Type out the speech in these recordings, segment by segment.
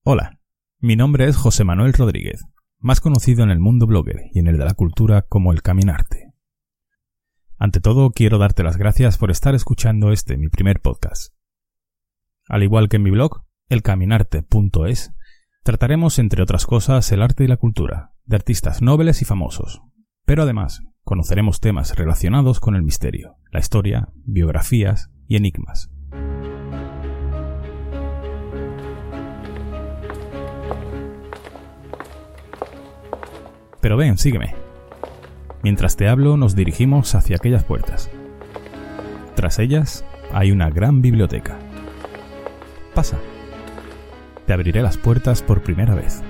Hola, mi nombre es José Manuel Rodríguez, más conocido en el mundo blogger y en el de la cultura como El Caminarte. Ante todo, quiero darte las gracias por estar escuchando mi primer podcast. Al igual que en mi blog, elcaminarte.es, trataremos, entre otras cosas, el arte y la cultura, de artistas nobles y famosos, pero además conoceremos temas relacionados con el misterio, la historia, biografías y enigmas. Pero ven, sígueme. Mientras te hablo, nos dirigimos hacia aquellas puertas. Tras ellas, hay una gran biblioteca. Pasa. Te abriré las puertas por primera vez.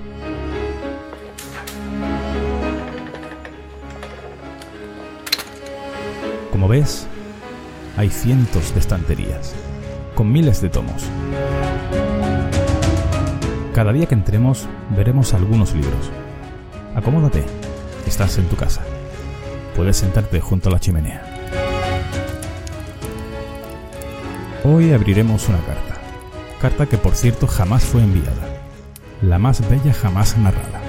Como ves, hay cientos de estanterías, con miles de tomos. Cada día que entremos, veremos algunos libros. Acomódate, estás en tu casa. Puedes sentarte junto a la chimenea. Hoy abriremos una carta que por cierto jamás fue enviada, la más bella jamás narrada.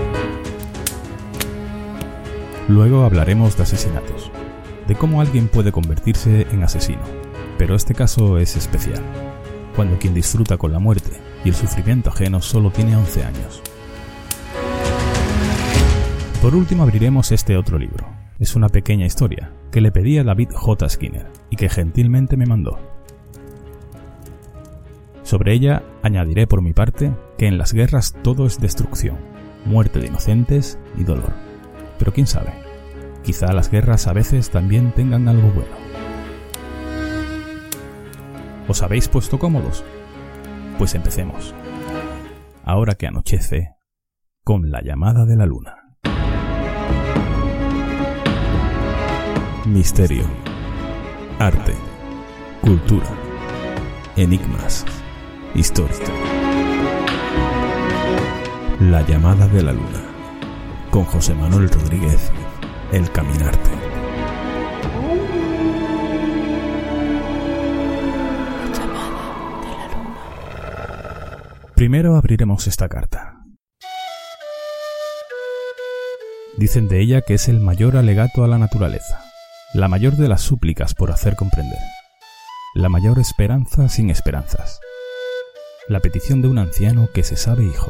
Luego hablaremos de asesinatos, de cómo alguien puede convertirse en asesino, pero este caso es especial, cuando quien disfruta con la muerte y el sufrimiento ajeno solo tiene 11 años. Por último abriremos este otro libro. Es una pequeña historia que le pedí a David J. Skinner y que gentilmente me mandó. Sobre ella añadiré por mi parte que en las guerras todo es destrucción, muerte de inocentes y dolor. Pero quién sabe, quizá las guerras a veces también tengan algo bueno. ¿Os habéis puesto cómodos? Pues empecemos. Ahora que anochece, con la llamada de la luna. Misterio, arte, cultura, enigmas, historia. La llamada de la luna, con José Manuel Rodríguez, El Caminarte. La llamada de la luna. Primero abriremos esta carta. Dicen de ella que es el mayor alegato a la naturaleza, la mayor de las súplicas por hacer comprender, la mayor esperanza sin esperanzas, la petición de un anciano que se sabe hijo.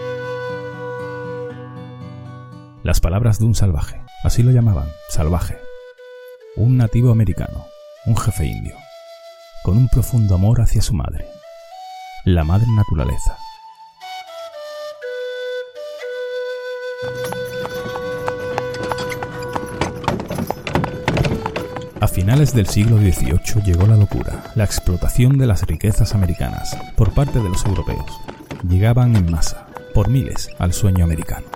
Las palabras de un salvaje, así lo llamaban, salvaje, un nativo americano, un jefe indio, con un profundo amor hacia su madre, la madre naturaleza. A finales del siglo XVIII llegó la locura, la explotación de las riquezas americanas por parte de los europeos. Llegaban en masa, por miles, al sueño americano.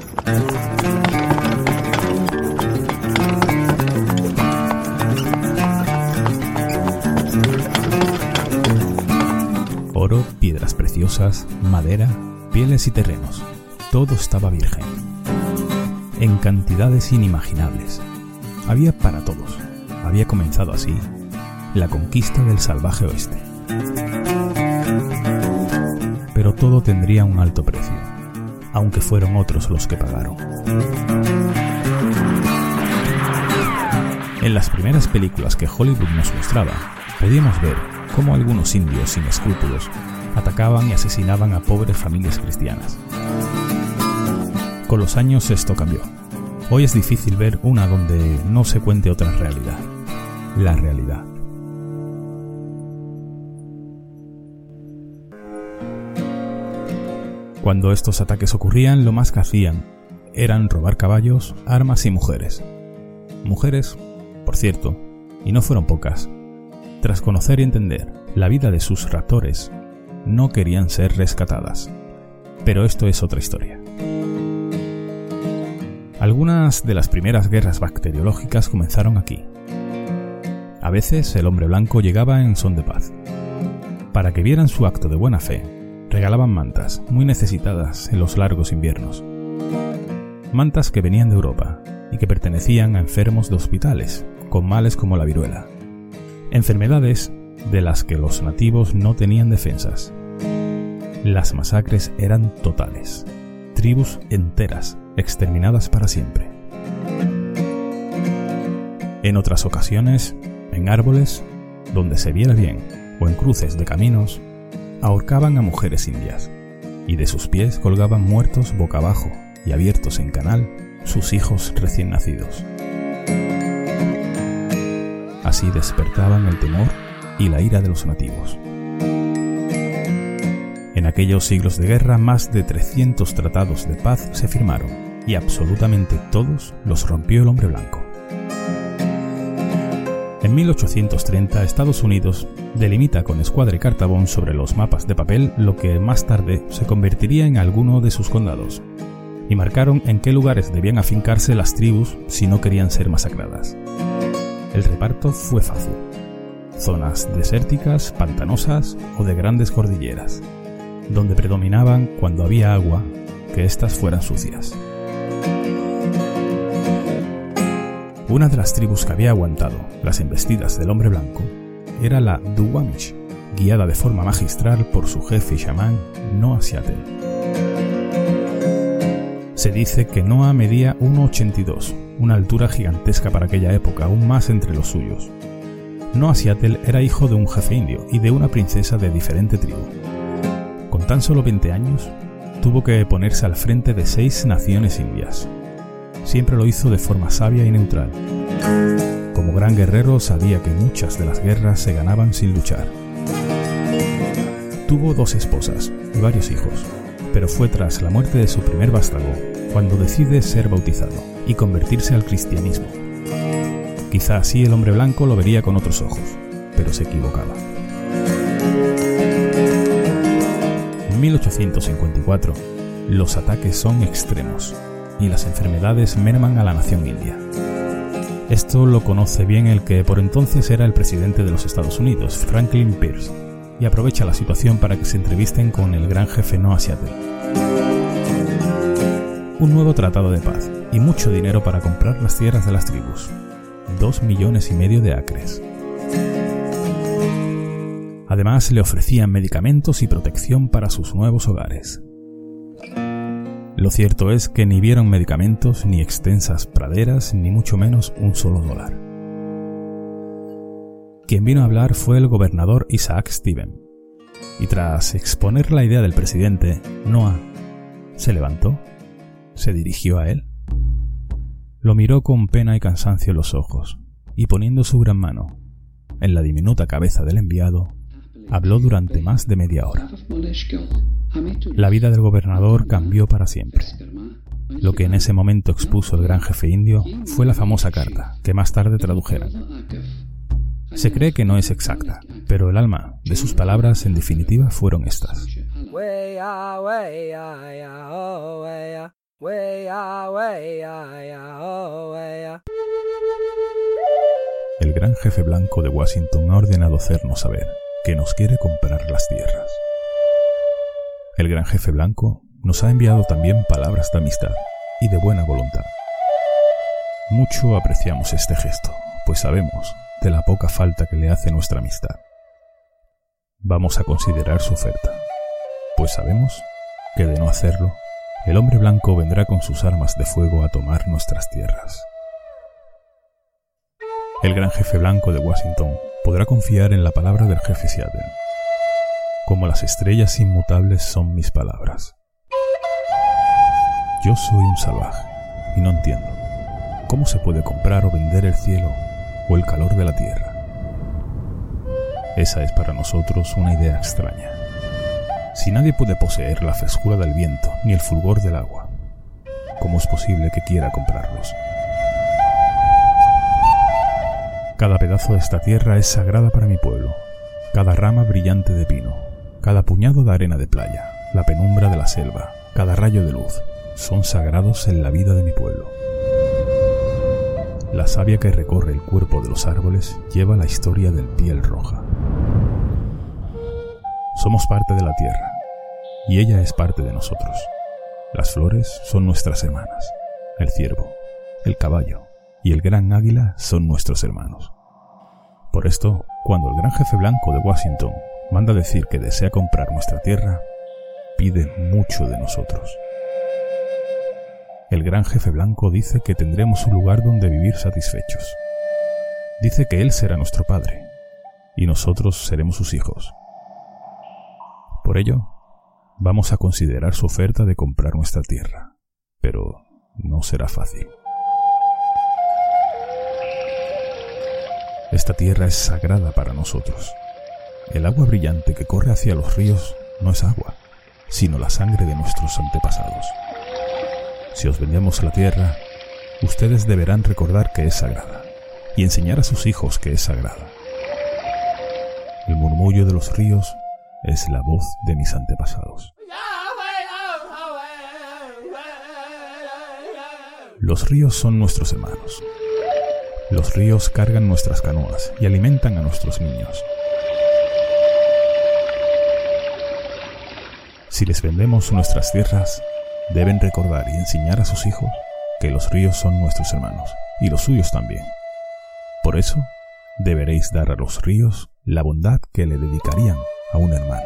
Oro, piedras preciosas, madera, pieles y terrenos. Todo estaba virgen. En cantidades inimaginables. Había para todos. Había comenzado así la conquista del salvaje oeste. Pero todo tendría un alto precio, aunque fueron otros los que pagaron. En las primeras películas que Hollywood nos mostraba, podíamos ver cómo algunos indios sin escrúpulos atacaban y asesinaban a pobres familias cristianas. Con los años esto cambió. Hoy es difícil ver una donde no se cuente otra realidad. La realidad. Cuando estos ataques ocurrían, lo más que hacían eran robar caballos, armas y mujeres. Mujeres, por cierto, y no fueron pocas. Tras conocer y entender la vida de sus raptores, no querían ser rescatadas. Pero esto es otra historia. Algunas de las primeras guerras bacteriológicas comenzaron aquí. A veces el hombre blanco llegaba en son de paz. Para que vieran su acto de buena fe, regalaban mantas muy necesitadas en los largos inviernos. Mantas que venían de Europa y que pertenecían a enfermos de hospitales, con males como la viruela. Enfermedades de las que los nativos no tenían defensas. Las masacres eran totales. Tribus enteras, exterminadas para siempre. En otras ocasiones, en árboles, donde se viera bien, o en cruces de caminos, ahorcaban a mujeres indias, y de sus pies colgaban muertos boca abajo y abiertos en canal sus hijos recién nacidos. Así despertaban el temor y la ira de los nativos. En aquellos siglos de guerra, más de 300 tratados de paz se firmaron, y absolutamente todos los rompió el hombre blanco. En 1830, Estados Unidos delimita con escuadra y cartabón sobre los mapas de papel lo que más tarde se convertiría en alguno de sus condados, y marcaron en qué lugares debían afincarse las tribus si no querían ser masacradas. El reparto fue fácil: zonas desérticas, pantanosas o de grandes cordilleras, donde predominaban, cuando había agua, que éstas fueran sucias. Una de las tribus que había aguantado las embestidas del hombre blanco era la Duwamish, guiada de forma magistral por su jefe y chamán, Noah Seattle. Se dice que Noah medía 1,82, una altura gigantesca para aquella época, aún más entre los suyos. Noah Seattle era hijo de un jefe indio y de una princesa de diferente tribu. Con tan solo 20 años, tuvo que ponerse al frente de 6 naciones indias. Siempre lo hizo de forma sabia y neutral. Como gran guerrero, sabía que muchas de las guerras se ganaban sin luchar. Tuvo 2 esposas y varios hijos, pero fue tras la muerte de su primer vástago cuando decide ser bautizado y convertirse al cristianismo. Quizá así el hombre blanco lo vería con otros ojos, pero se equivocaba. En 1854, los ataques son extremos y las enfermedades merman a la nación india. Esto lo conoce bien el que por entonces era el presidente de los Estados Unidos, Franklin Pierce, y aprovecha la situación para que se entrevisten con el gran jefe Noah Seattle. Un nuevo tratado de paz y mucho dinero para comprar las tierras de las tribus, 2,5 millones de acres. Además, le ofrecían medicamentos y protección para sus nuevos hogares. Lo cierto es que ni vieron medicamentos, ni extensas praderas, ni mucho menos un solo dólar. Quien vino a hablar fue el gobernador Isaac Stevens, y tras exponer la idea del presidente, Noah se levantó, se dirigió a él, lo miró con pena y cansancio en los ojos, y poniendo su gran mano en la diminuta cabeza del enviado, habló durante más de media hora. La vida del gobernador cambió para siempre. Lo que en ese momento expuso el gran jefe indio fue la famosa carta, que más tarde tradujeron. Se cree que no es exacta, pero el alma de sus palabras en definitiva fueron estas. El gran jefe blanco de Washington ha ordenado hacernos saber que nos quiere comprar las tierras. El gran jefe blanco nos ha enviado también palabras de amistad y de buena voluntad. Mucho apreciamos este gesto, pues sabemos de la poca falta que le hace nuestra amistad. Vamos a considerar su oferta, pues sabemos que de no hacerlo, el hombre blanco vendrá con sus armas de fuego a tomar nuestras tierras. El gran jefe blanco de Washington podrá confiar en la palabra del jefe Seattle. Como las estrellas inmutables son mis palabras. Yo soy un salvaje y no entiendo cómo se puede comprar o vender el cielo o el calor de la tierra. Esa es para nosotros una idea extraña. Si nadie puede poseer la frescura del viento ni el fulgor del agua, ¿cómo es posible que quiera comprarlos? Cada pedazo de esta tierra es sagrada para mi pueblo, cada rama brillante de pino, cada puñado de arena de playa, la penumbra de la selva, cada rayo de luz, son sagrados en la vida de mi pueblo. La savia que recorre el cuerpo de los árboles lleva la historia del piel roja. Somos parte de la tierra, y ella es parte de nosotros. Las flores son nuestras hermanas, el ciervo, el caballo y el gran águila son nuestros hermanos. Por esto, cuando el gran jefe blanco de Washington manda decir que desea comprar nuestra tierra, pide mucho de nosotros. El gran jefe blanco dice que tendremos un lugar donde vivir satisfechos. Dice que él será nuestro padre y nosotros seremos sus hijos. Por ello, vamos a considerar su oferta de comprar nuestra tierra, pero no será fácil. Esta tierra es sagrada para nosotros. El agua brillante que corre hacia los ríos no es agua, sino la sangre de nuestros antepasados. Si os vendemos la tierra, ustedes deberán recordar que es sagrada y enseñar a sus hijos que es sagrada. El murmullo de los ríos es la voz de mis antepasados. Los ríos son nuestros hermanos. Los ríos cargan nuestras canoas y alimentan a nuestros niños. Si les vendemos nuestras tierras, deben recordar y enseñar a sus hijos que los ríos son nuestros hermanos y los suyos también. Por eso, deberéis dar a los ríos la bondad que le dedicarían a un hermano.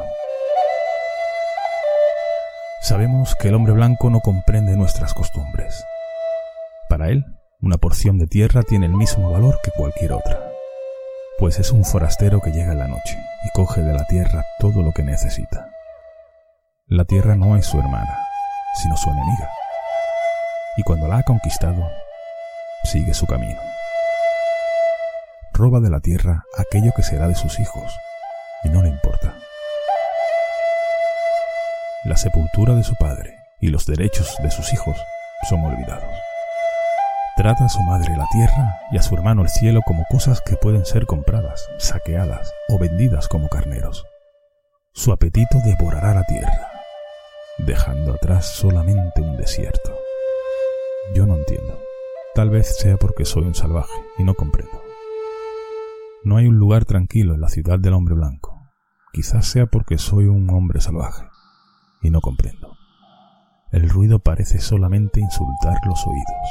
Sabemos que el hombre blanco no comprende nuestras costumbres. Para él, una porción de tierra tiene el mismo valor que cualquier otra, pues es un forastero que llega en la noche y coge de la tierra todo lo que necesita. La tierra no es su hermana, sino su enemiga, y cuando la ha conquistado, sigue su camino. Roba de la tierra aquello que será de sus hijos, y no le importa. La sepultura de su padre y los derechos de sus hijos son olvidados. Trata a su madre la tierra y a su hermano el cielo como cosas que pueden ser compradas, saqueadas o vendidas como carneros. Su apetito devorará la tierra, dejando atrás solamente un desierto. Yo no entiendo. Tal vez sea porque soy un salvaje y no comprendo. No hay un lugar tranquilo en la ciudad del hombre blanco. Quizás sea porque soy un hombre salvaje y no comprendo. El ruido parece solamente insultar los oídos.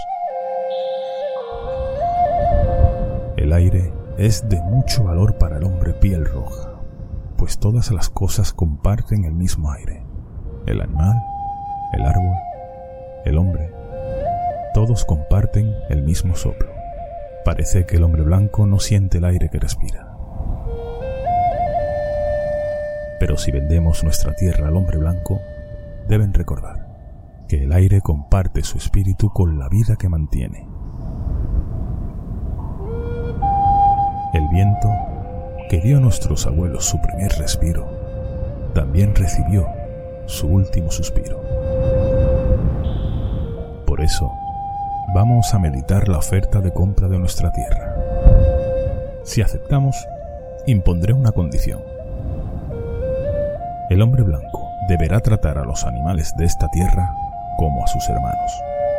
El aire es de mucho valor para el hombre piel roja, pues todas las cosas comparten el mismo aire. El animal, el árbol, el hombre, todos comparten el mismo soplo. Parece que el hombre blanco no siente el aire que respira. Pero si vendemos nuestra tierra al hombre blanco, deben recordar que el aire comparte su espíritu con la vida que mantiene. El viento, que dio a nuestros abuelos su primer respiro, también recibió su último suspiro. Por eso, vamos a meditar la oferta de compra de nuestra tierra. Si aceptamos, impondré una condición. El hombre blanco deberá tratar a los animales de esta tierra como a sus hermanos.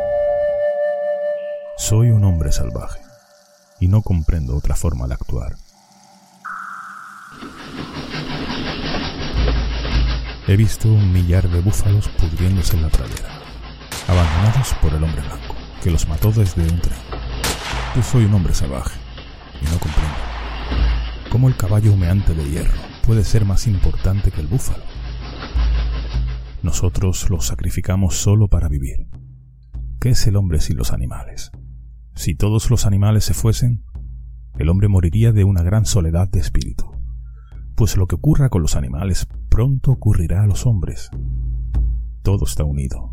Soy un hombre salvaje y no comprendo otra forma de actuar. He visto 1 millar de búfalos pudriéndose en la pradera, abandonados por el hombre blanco, que los mató desde un tren. Yo soy un hombre salvaje y no comprendo cómo el caballo humeante de hierro puede ser más importante que el búfalo. Nosotros los sacrificamos solo para vivir. ¿Qué es el hombre sin los animales? Si todos los animales se fuesen, el hombre moriría de una gran soledad de espíritu, pues lo que ocurra con los animales pronto ocurrirá a los hombres. Todo está unido.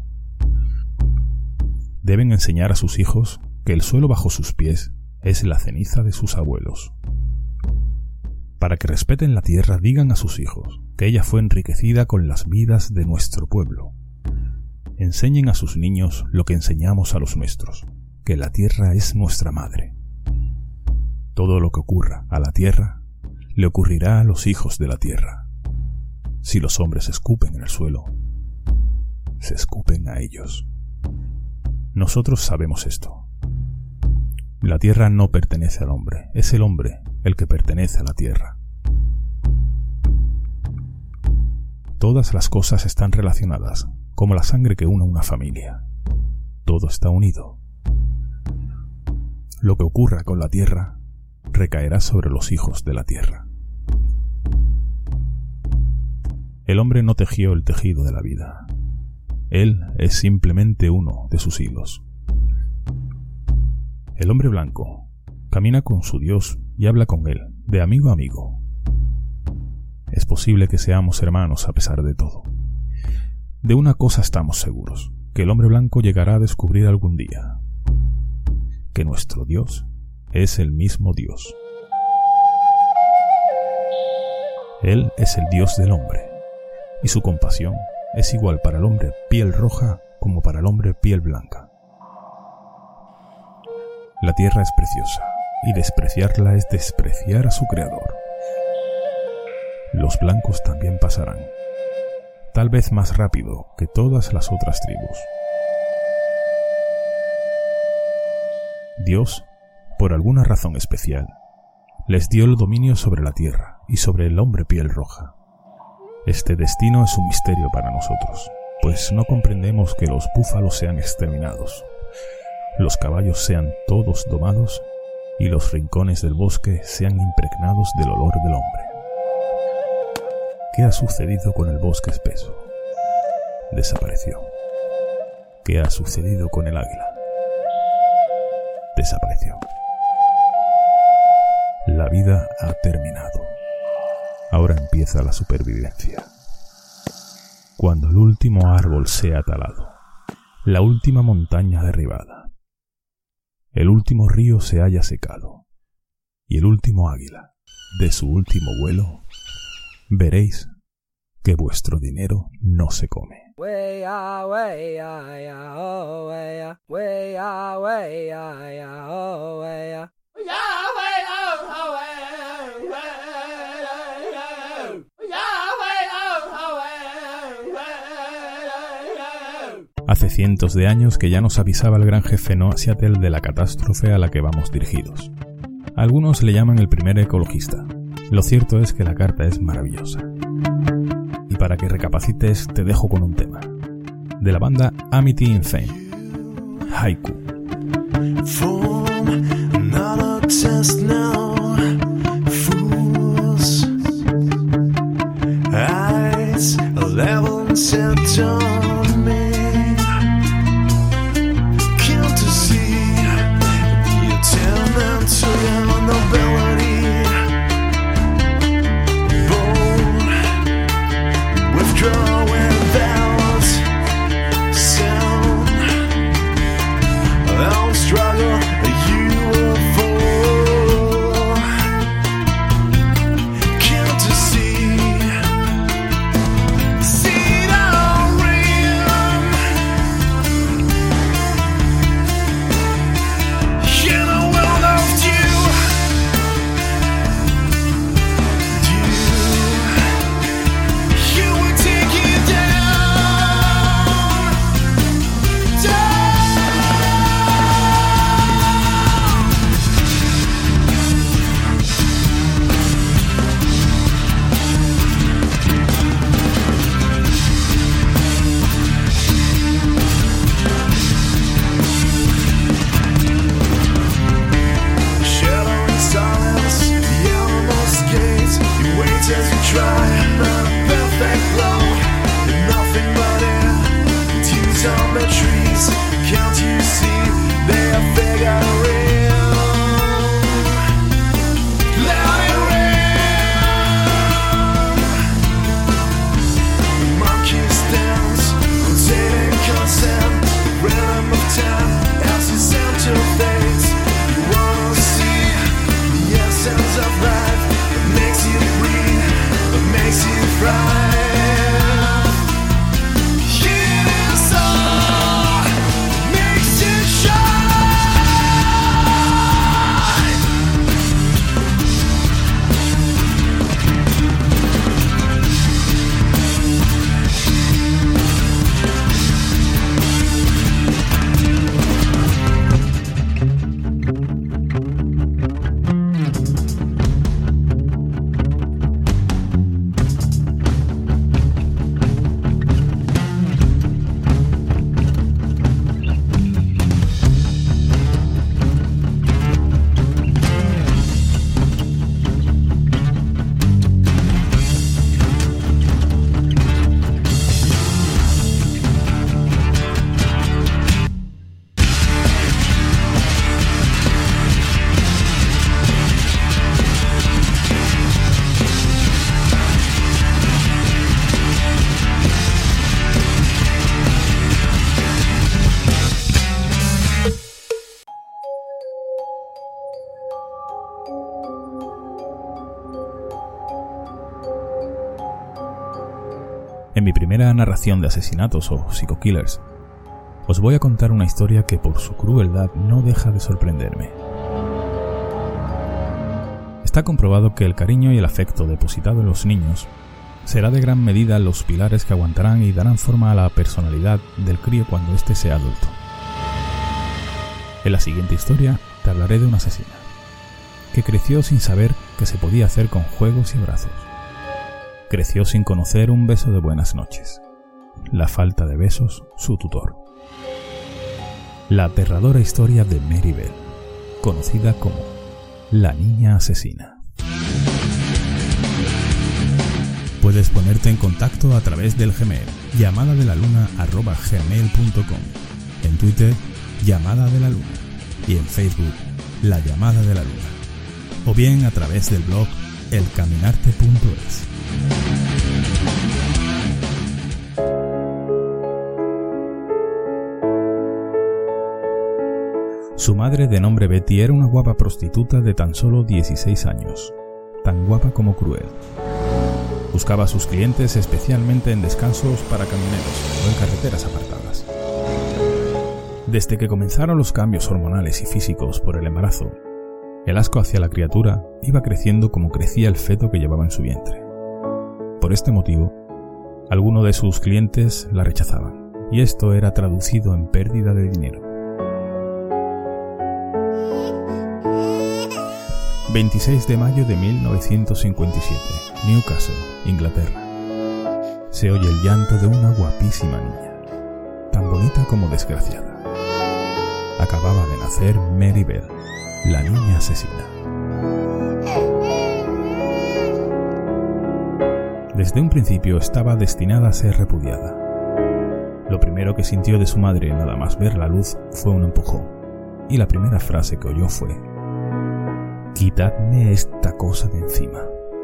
Deben enseñar a sus hijos que el suelo bajo sus pies es la ceniza de sus abuelos. Para que respeten la tierra, digan a sus hijos que ella fue enriquecida con las vidas de nuestro pueblo. Enseñen a sus niños lo que enseñamos a los nuestros, que la tierra es nuestra madre. Todo lo que ocurra a la tierra le ocurrirá a los hijos de la tierra. Si los hombres escupen en el suelo, se escupen a ellos. Nosotros sabemos esto. La tierra no pertenece al hombre, es el hombre el que pertenece a la tierra. Todas las cosas están relacionadas, como la sangre que une una familia. Todo está unido. Lo que ocurra con la tierra recaerá sobre los hijos de la tierra. El hombre no tejió el tejido de la vida. Él es simplemente uno de sus hilos. El hombre blanco camina con su Dios y habla con él, de amigo a amigo. Es posible que seamos hermanos a pesar de todo. De una cosa estamos seguros, que el hombre blanco llegará a descubrir algún día, que nuestro Dios es el mismo Dios. Él es el Dios del hombre, y su compasión es igual para el hombre piel roja como para el hombre piel blanca. La tierra es preciosa, y despreciarla es despreciar a su creador. Los blancos también pasarán, tal vez más rápido que todas las otras tribus. Dios, por alguna razón especial, les dio el dominio sobre la tierra y sobre el hombre piel roja. Este destino es un misterio para nosotros, pues no comprendemos que los búfalos sean exterminados, los caballos sean todos domados y los rincones del bosque sean impregnados del olor del hombre. ¿Qué ha sucedido con el bosque espeso? Desapareció. ¿Qué ha sucedido con el águila? Desapareció. La vida ha terminado. Ahora empieza la supervivencia. Cuando el último árbol sea talado, la última montaña derribada, el último río se haya secado y el último águila de su último vuelo, veréis que vuestro dinero no se come. Hace cientos de años que ya nos avisaba el gran jefe Noah Seattle de la catástrofe a la que vamos dirigidos. Algunos le llaman el primer ecologista. Lo cierto es que la carta es maravillosa. Y para que recapacites te dejo con un tema. De la banda Amity in Fame. Haiku. En mi primera narración de asesinatos o psico-killers, os voy a contar una historia que por su crueldad no deja de sorprenderme. Está comprobado que el cariño y el afecto depositado en los niños será de gran medida los pilares que aguantarán y darán forma a la personalidad del crío cuando éste sea adulto. En la siguiente historia te hablaré de una asesina, que creció sin saber qué se podía hacer con juegos y abrazos. Creció sin conocer un beso de buenas noches. La falta de besos, su tutor. La aterradora historia de Mary Bell, conocida como la niña asesina. Puedes ponerte en contacto a través del Gmail llamadelaluna@gmail.com, en Twitter Llamada de la Luna y en Facebook La Llamada de la Luna, o bien a través del blog elcaminarte.es. Su madre, de nombre Betty, era una guapa prostituta de tan solo 16 años, tan guapa como cruel. Buscaba a sus clientes especialmente en descansos para camioneros o en carreteras apartadas. Desde que comenzaron los cambios hormonales y físicos por el embarazo, el asco hacia la criatura iba creciendo como crecía el feto que llevaba en su vientre. Por este motivo, algunos de sus clientes la rechazaban, y esto era traducido en pérdida de dinero. 26 de mayo de 1957, Newcastle, Inglaterra. Se oye el llanto de una guapísima niña, tan bonita como desgraciada. Acababa de nacer Mary Bell, la niña asesina. Desde un principio estaba destinada a ser repudiada. Lo primero que sintió de su madre nada más ver la luz fue un empujón, y la primera frase que oyó fue: «Quitadme esta cosa de encima».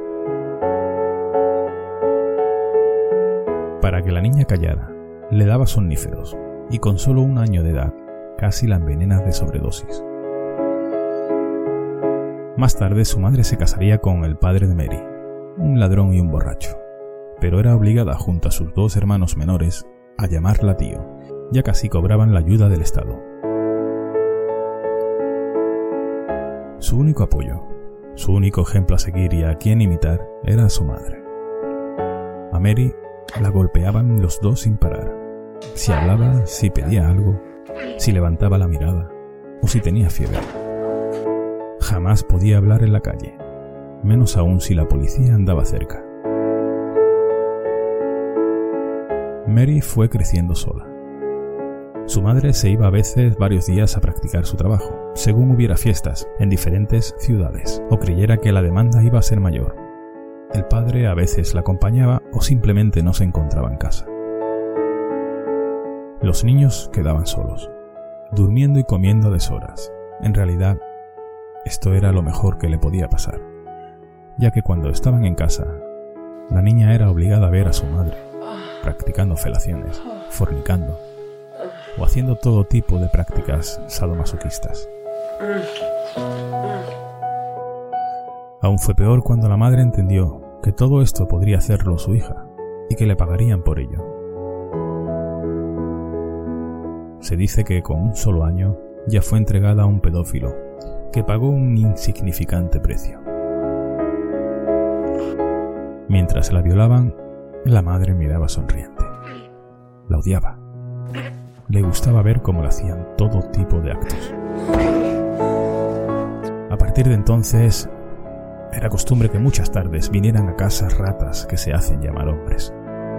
Para que la niña callara, le daba somníferos, y con solo 1 año de edad, casi la envenena de sobredosis. Más tarde su madre se casaría con el padre de Mary, un ladrón y un borracho, pero era obligada junto a sus 2 hermanos menores a llamarla tío, ya que así cobraban la ayuda del Estado. Su único apoyo, su único ejemplo a seguir y a quien imitar era su madre. A Mary la golpeaban los 2 sin parar. Si hablaba, si pedía algo, si levantaba la mirada o si tenía fiebre. Jamás podía hablar en la calle, menos aún si la policía andaba cerca. Mary fue creciendo sola. Su madre se iba a veces varios días a practicar su trabajo, según hubiera fiestas en diferentes ciudades o creyera que la demanda iba a ser mayor. El padre a veces la acompañaba o simplemente no se encontraba en casa. Los niños quedaban solos, durmiendo y comiendo a deshoras. En realidad, esto era lo mejor que le podía pasar, ya que cuando estaban en casa, la niña era obligada a ver a su madre, practicando felaciones, fornicando, o haciendo todo tipo de prácticas sadomasoquistas. Aún fue peor cuando la madre entendió que todo esto podría hacerlo su hija, y que le pagarían por ello. Se dice que con un solo año ya fue entregada a un pedófilo, que pagó un insignificante precio. Mientras la violaban, la madre miraba sonriente. La odiaba. Le gustaba ver cómo le hacían todo tipo de actos. A partir de entonces, era costumbre que muchas tardes vinieran a casa ratas que se hacen llamar hombres.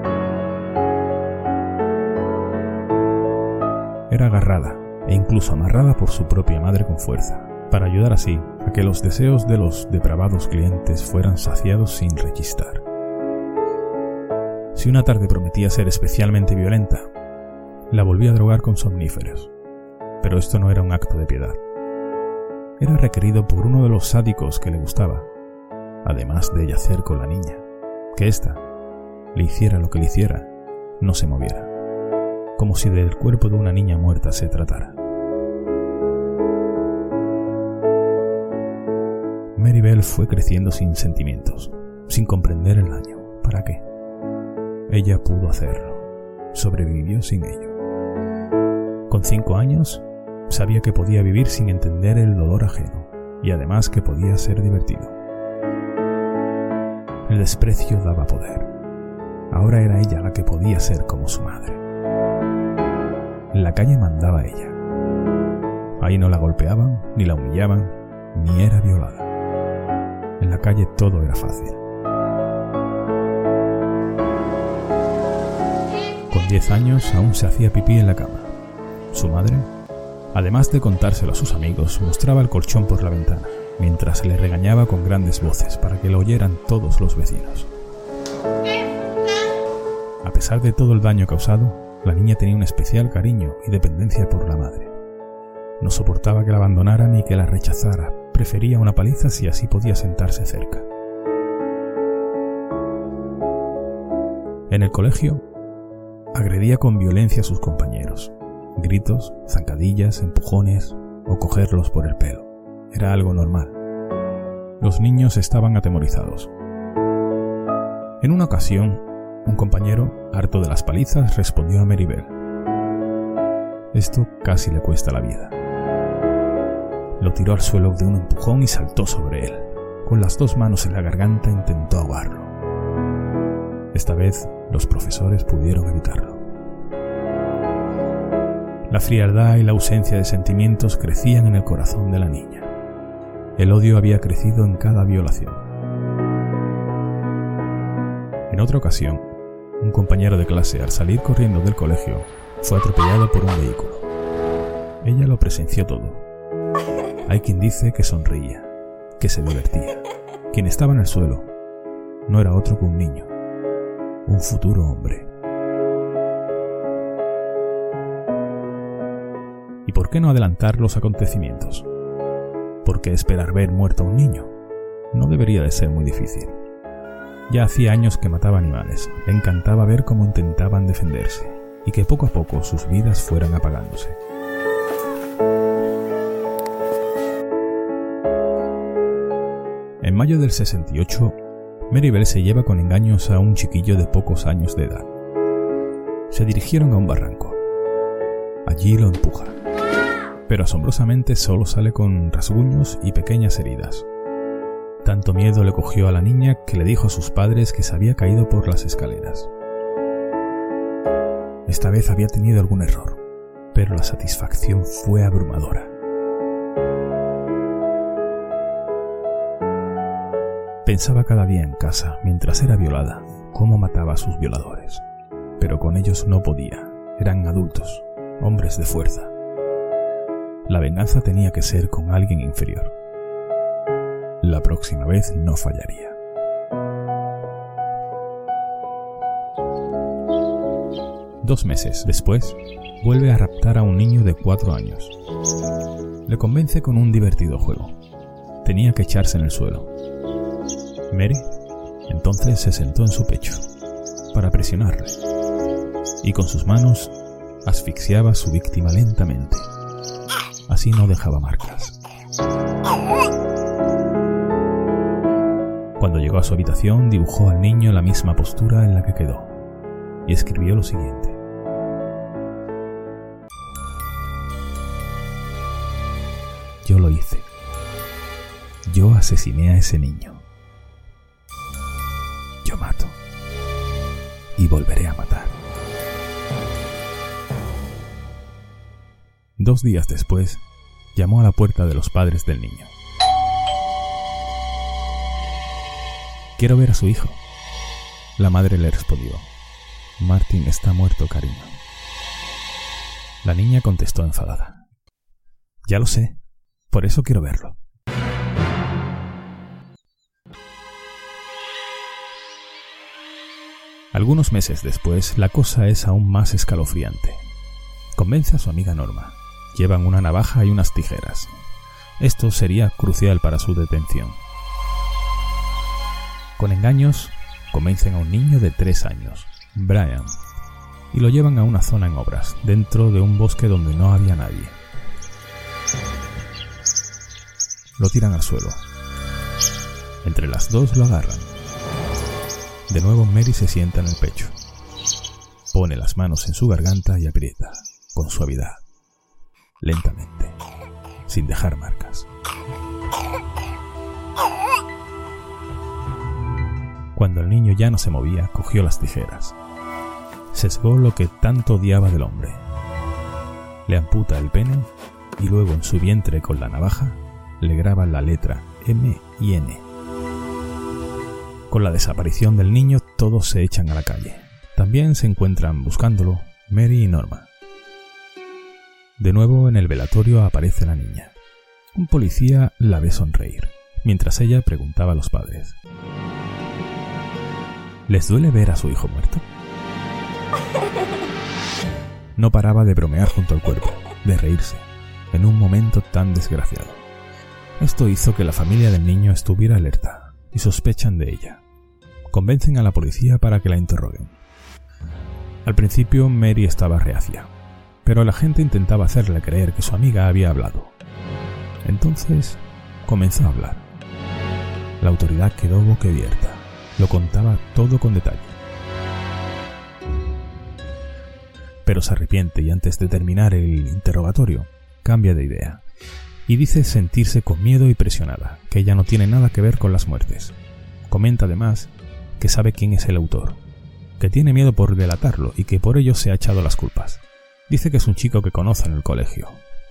Era agarrada e incluso amarrada por su propia madre con fuerza, para ayudar así a que los deseos de los depravados clientes fueran saciados sin rechistar. Si una tarde prometía ser especialmente violenta, la volvía a drogar con somníferos, pero esto no era un acto de piedad. Era requerido por uno de los sádicos que le gustaba, además de yacer con la niña, que ésta, le hiciera lo que le hiciera, no se moviera, como si del cuerpo de una niña muerta se tratara. Mary Bell fue creciendo sin sentimientos, sin comprender el daño. ¿Para qué? ella pudo hacerlo. Sobrevivió sin ello. Con 5 años, sabía que podía vivir sin entender el dolor ajeno, y además que podía ser divertido. El desprecio daba poder. Ahora era ella la que podía ser como su madre. En la calle mandaba ella. Ahí no la golpeaban, ni la humillaban, ni era violada. En la calle todo era fácil. Con 10 años aún se hacía pipí en la cama. Su madre, además de contárselo a sus amigos, mostraba el colchón por la ventana, mientras le regañaba con grandes voces para que lo oyeran todos los vecinos. A pesar de todo el daño causado, la niña tenía un especial cariño y dependencia por la madre. No soportaba que la abandonara ni que la rechazara, prefería una paliza si así podía sentarse cerca. En el colegio, agredía con violencia a sus compañeros. Gritos, zancadillas, empujones o cogerlos por el pelo. Era algo normal. Los niños estaban atemorizados. En una ocasión, un compañero, harto de las palizas, respondió a Maribel. Esto casi le cuesta la vida. Lo tiró al suelo de un empujón y saltó sobre él. Con las 2 manos en la garganta intentó ahogarlo. Esta vez, los profesores pudieron evitarlo. La frialdad y la ausencia de sentimientos crecían en el corazón de la niña. El odio había crecido en cada violación. En otra ocasión, un compañero de clase, al salir corriendo del colegio, fue atropellado por un vehículo. Ella lo presenció todo. Hay quien dice que sonreía, que se divertía. Quien estaba en el suelo no era otro que un niño, un futuro hombre. ¿Y por qué no adelantar los acontecimientos? ¿Por qué esperar ver muerto a un niño? No debería de ser muy difícil. Ya hacía años que mataba animales. Le encantaba ver cómo intentaban defenderse y que poco a poco sus vidas fueran apagándose. En mayo del 68, Maribel se lleva con engaños a un chiquillo de pocos años de edad. Se dirigieron a un barranco. Allí lo empuja, pero asombrosamente solo sale con rasguños y pequeñas heridas. Tanto miedo le cogió a la niña que le dijo a sus padres que se había caído por las escaleras. Esta vez había tenido algún error, pero la satisfacción fue abrumadora. Pensaba cada día en casa, mientras era violada, cómo mataba a sus violadores. Pero con ellos no podía. Eran adultos, hombres de fuerza. La venganza tenía que ser con alguien inferior. La próxima vez no fallaría. Dos meses después, vuelve a raptar a un niño de 4 años. Le convence con un divertido juego. Tenía que echarse en el suelo. Mary entonces se sentó en su pecho para presionarle y con sus manos asfixiaba a su víctima lentamente. Así no dejaba marcas. Cuando llegó a su habitación, dibujó al niño en la misma postura en la que quedó y escribió lo siguiente: yo lo hice. Yo asesiné a ese niño. Yo mato. Y volveré a matar. 2 días después, llamó a la puerta de los padres del niño. Quiero ver a su hijo. La madre le respondió: Martin está muerto, cariño. La niña contestó enfadada: ya lo sé, por eso quiero verlo. Algunos meses después, la cosa es aún más escalofriante. Convence a su amiga Norma. Llevan una navaja y unas tijeras. Esto sería crucial para su detención. Con engaños, convencen a un niño de 3 años, Brian, y lo llevan a una zona en obras, dentro de un bosque donde no había nadie. Lo tiran al suelo. Entre las dos lo agarran. De nuevo Mary se sienta en el pecho. pone las manos en su garganta y aprieta, con suavidad, lentamente, sin dejar marcas. Cuando el niño ya no se movía, cogió las tijeras. Sesgó lo que tanto odiaba del hombre. Le amputa el pene y luego en su vientre con la navaja le graba la letra M y N. Con la desaparición del niño, todos se echan a la calle. También se encuentran buscándolo Mary y Norma. De nuevo en el velatorio aparece la niña. Un policía la ve sonreír, mientras ella preguntaba a los padres: ¿les duele ver a su hijo muerto? No paraba de bromear junto al cuerpo, de reírse, en un momento tan desgraciado. Esto hizo que la familia del niño estuviera alerta y sospechan de ella. Convencen a la policía para que la interroguen. Al principio Mary estaba reacia, pero la gente intentaba hacerle creer que su amiga había hablado. Entonces comenzó a hablar. La autoridad quedó boquiabierta. Lo contaba todo con detalle. Pero se arrepiente y antes de terminar el interrogatorio, cambia de idea y dice sentirse con miedo y presionada, que ella no tiene nada que ver con las muertes. Comenta además que sabe quién es el autor, que tiene miedo por delatarlo y que por ello se ha echado las culpas. Dice que es un chico que conoce en el colegio.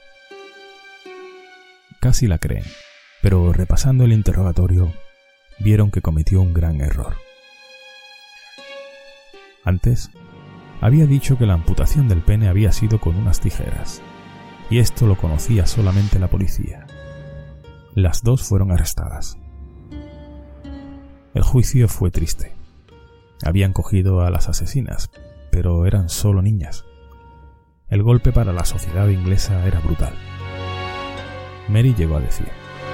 Casi la creen, pero repasando el interrogatorio, vieron que cometió un gran error. Antes, había dicho que la amputación del pene había sido con unas tijeras, y esto lo conocía solamente la policía. Las dos fueron arrestadas. El juicio fue triste. Habían cogido a las asesinas, pero eran solo niñas. El golpe para la sociedad inglesa era brutal. Mary llegó a decir: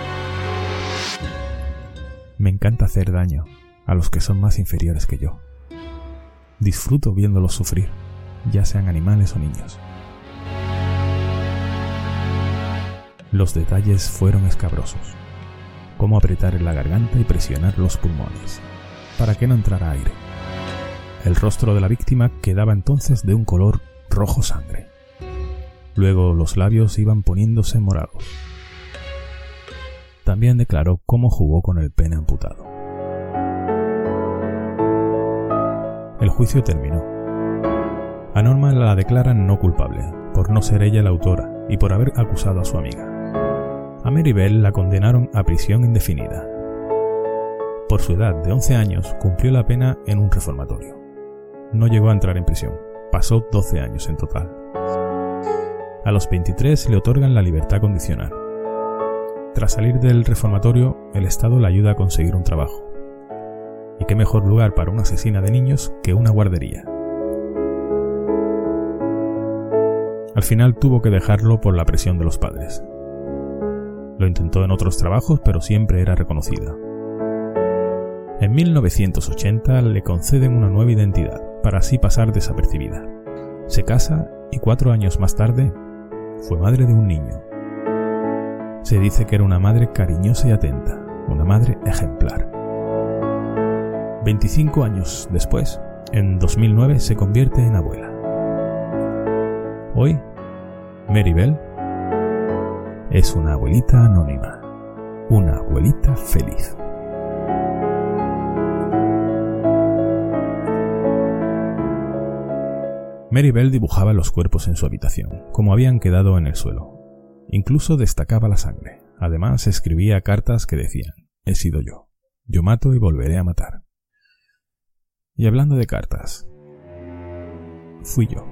me encanta hacer daño a los que son más inferiores que yo. Disfruto viéndolos sufrir, ya sean animales o niños. Los detalles fueron escabrosos. Cómo apretar en la garganta y presionar los pulmones, para que no entrara aire. El rostro de la víctima quedaba entonces de un color rojo sangre. Luego los labios iban poniéndose morados. También declaró cómo jugó con el pene amputado. El juicio terminó. A Norma la declaran no culpable, por no ser ella la autora y por haber acusado a su amiga. A Mary Bell la condenaron a prisión indefinida. Por su edad de 11 años cumplió la pena en un reformatorio. No llegó a entrar en prisión, pasó 12 años en total. A los 23 le otorgan la libertad condicional. Tras salir del reformatorio, el Estado la ayuda a conseguir un trabajo. Y qué mejor lugar para una asesina de niños que una guardería. Al final tuvo que dejarlo por la presión de los padres. Lo intentó en otros trabajos, pero siempre era reconocida. En 1980 le conceden una nueva identidad, para así pasar desapercibida. Se casa y 4 años más tarde fue madre de un niño. Se dice que era una madre cariñosa y atenta, una madre ejemplar. 25 años después, en 2009, se convierte en abuela. Hoy, Mary Bell es una abuelita anónima, una abuelita feliz. Mary Bell dibujaba los cuerpos en su habitación, como habían quedado en el suelo. Incluso destacaba la sangre. Además, escribía cartas que decían: he sido yo. Yo mato y volveré a matar. Y hablando de cartas, fui yo.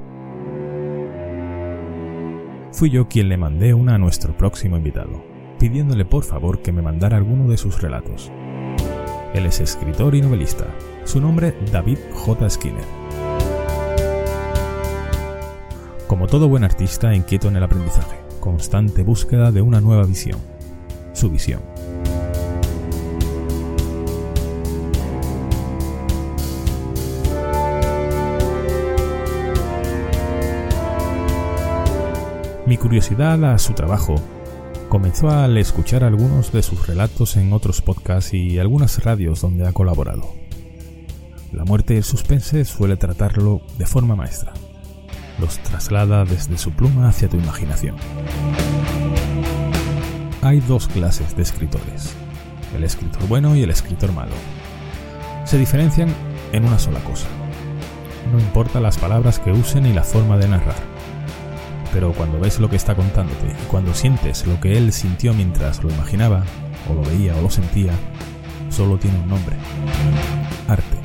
Fui yo quien le mandé una a nuestro próximo invitado, pidiéndole por favor que me mandara alguno de sus relatos. Él es escritor y novelista. Su nombre, David J. Skinner. Como todo buen artista, inquieto en el aprendizaje, constante búsqueda de una nueva visión, su visión. Mi curiosidad a su trabajo comenzó al escuchar algunos de sus relatos en otros podcasts y algunas radios donde ha colaborado. La muerte y el suspense suele tratarlo de forma maestra. Los traslada desde su pluma hacia tu imaginación. Hay dos clases de escritores, el escritor bueno y el escritor malo. Se diferencian en una sola cosa. No importa las palabras que usen y la forma de narrar. Pero cuando ves lo que está contándote y cuando sientes lo que él sintió mientras lo imaginaba, o lo veía o lo sentía, solo tiene un nombre: arte.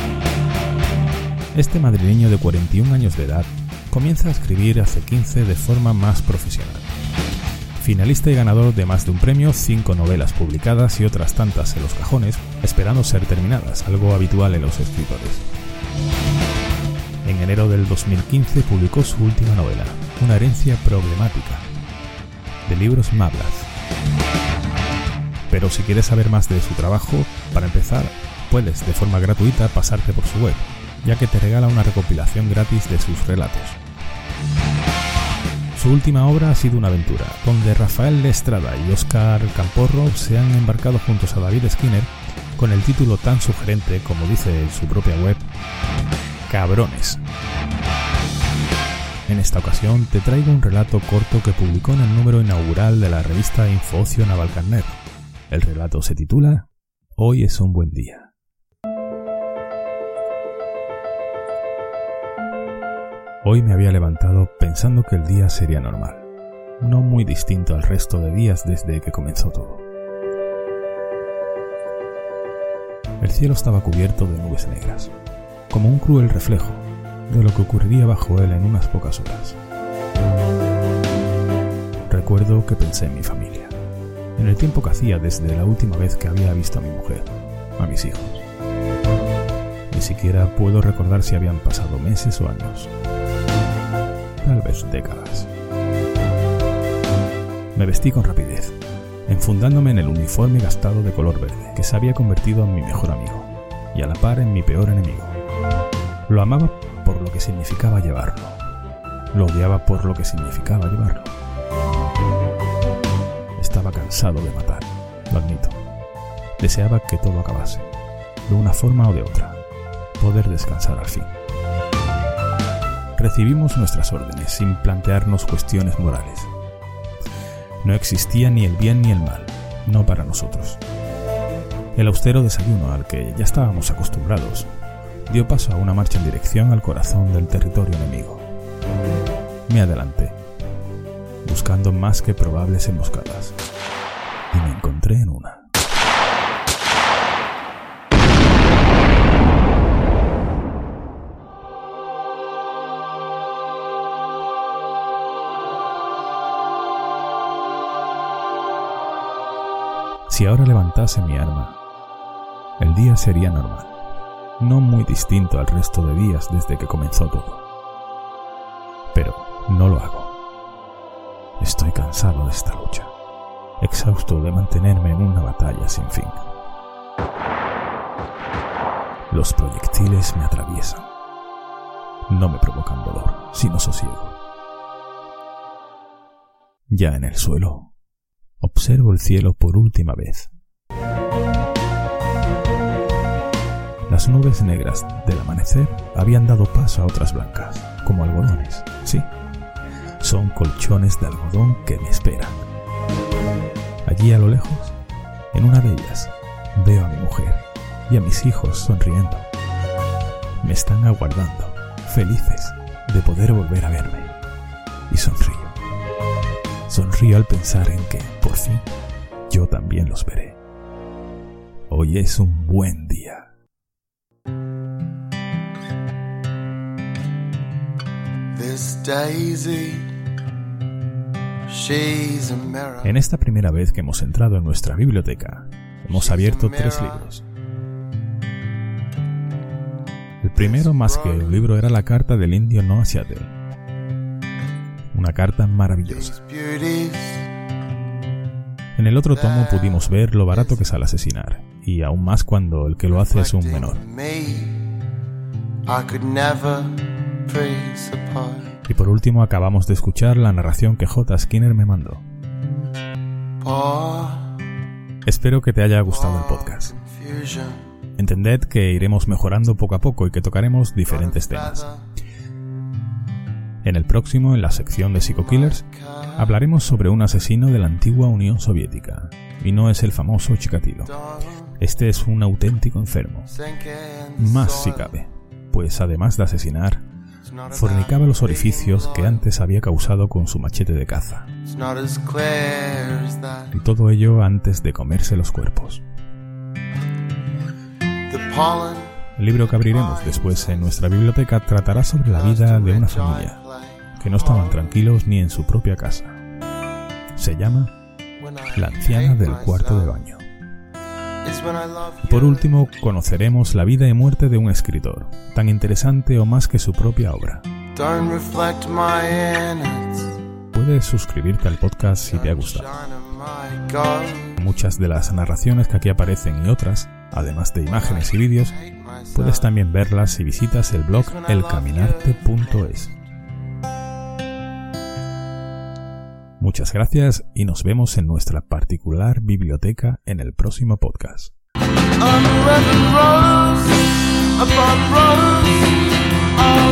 Este madrileño de 41 años de edad comienza a escribir hace 15 de forma más profesional. Finalista y ganador de más de un premio, 5 novelas publicadas y otras tantas en los cajones, esperando ser terminadas, algo habitual en los escritores. En enero del 2015 publicó su última novela, Una herencia problemática, de Libros Mablas. Pero si quieres saber más de su trabajo, para empezar, puedes de forma gratuita pasarte por su web, ya que te regala una recopilación gratis de sus relatos. Su última obra ha sido una aventura, donde Rafael Estrada y Óscar Camporro se han embarcado juntos a David Skinner con el título tan sugerente, como dice en su propia web, Cabrones. En esta ocasión te traigo un relato corto que publicó en el número inaugural de la revista Infoocio Navalcarnero. El relato se titula Hoy es un buen día. Hoy me había levantado pensando que el día sería normal, no muy distinto al resto de días desde que comenzó todo. El cielo estaba cubierto de nubes negras, como un cruel reflejo de lo que ocurriría bajo él en unas pocas horas. Recuerdo que pensé en mi familia, en el tiempo que hacía desde la última vez que había visto a mi mujer, a mis hijos. Ni siquiera puedo recordar si habían pasado meses o años. Tal vez décadas. Me vestí con rapidez, enfundándome en el uniforme gastado de color verde, que se había convertido en mi mejor amigo, y a la par en mi peor enemigo. Lo amaba por lo que significaba llevarlo. Lo odiaba por lo que significaba llevarlo. Estaba cansado de matar, lo admito. Deseaba que todo acabase, de una forma o de otra, poder descansar al fin. Recibimos nuestras órdenes sin plantearnos cuestiones morales. No existía ni el bien ni el mal, no para nosotros. El austero desayuno al que ya estábamos acostumbrados dio paso a una marcha en dirección al corazón del territorio enemigo. Me adelanté, buscando más que probables emboscadas, y me encontré en una. Si ahora levantase mi arma, el día sería normal, no muy distinto al resto de días desde que comenzó todo. Pero no lo hago. Estoy cansado de esta lucha, exhausto de mantenerme en una batalla sin fin. Los proyectiles me atraviesan. No me provocan dolor, sino sosiego. Ya en el suelo, observo el cielo por última vez. Las nubes negras del amanecer habían dado paso a otras blancas, como algodones. Sí, son colchones de algodón que me esperan. Allí a lo lejos, en una de ellas, veo a mi mujer y a mis hijos sonriendo. Me están aguardando, felices de poder volver a verme. Y sonrío. Sonrío al pensar en que, por fin, yo también los veré. Hoy es un buen día. En esta primera vez que hemos entrado en nuestra biblioteca, hemos abierto 3 libros. El primero, más que un libro, era la carta del indio Noah Seattle. Una carta maravillosa. En el otro tomo pudimos ver lo barato que sale asesinar, y aún más cuando el que lo hace es un menor. Y por último acabamos de escuchar la narración que J. Skinner me mandó. Espero que te haya gustado el podcast. Entended que iremos mejorando poco a poco y que tocaremos diferentes temas. En el próximo, en la sección de Psycho Killers, hablaremos sobre un asesino de la antigua Unión Soviética, y no es el famoso Chikatilo. Este es un auténtico enfermo, más si cabe, pues además de asesinar, fornicaba los orificios que antes había causado con su machete de caza. Y todo ello antes de comerse los cuerpos. El libro que abriremos después en nuestra biblioteca tratará sobre la vida de una familia que no estaban tranquilos ni en su propia casa. Se llama La anciana del cuarto de baño. Y por último, conoceremos la vida y muerte de un escritor, tan interesante o más que su propia obra. Puedes suscribirte al podcast si te ha gustado. Muchas de las narraciones que aquí aparecen y otras, además de imágenes y vídeos, puedes también verlas si visitas el blog elcaminarte.es. Muchas gracias y nos vemos en nuestra particular biblioteca en el próximo podcast. Rose, upon rose,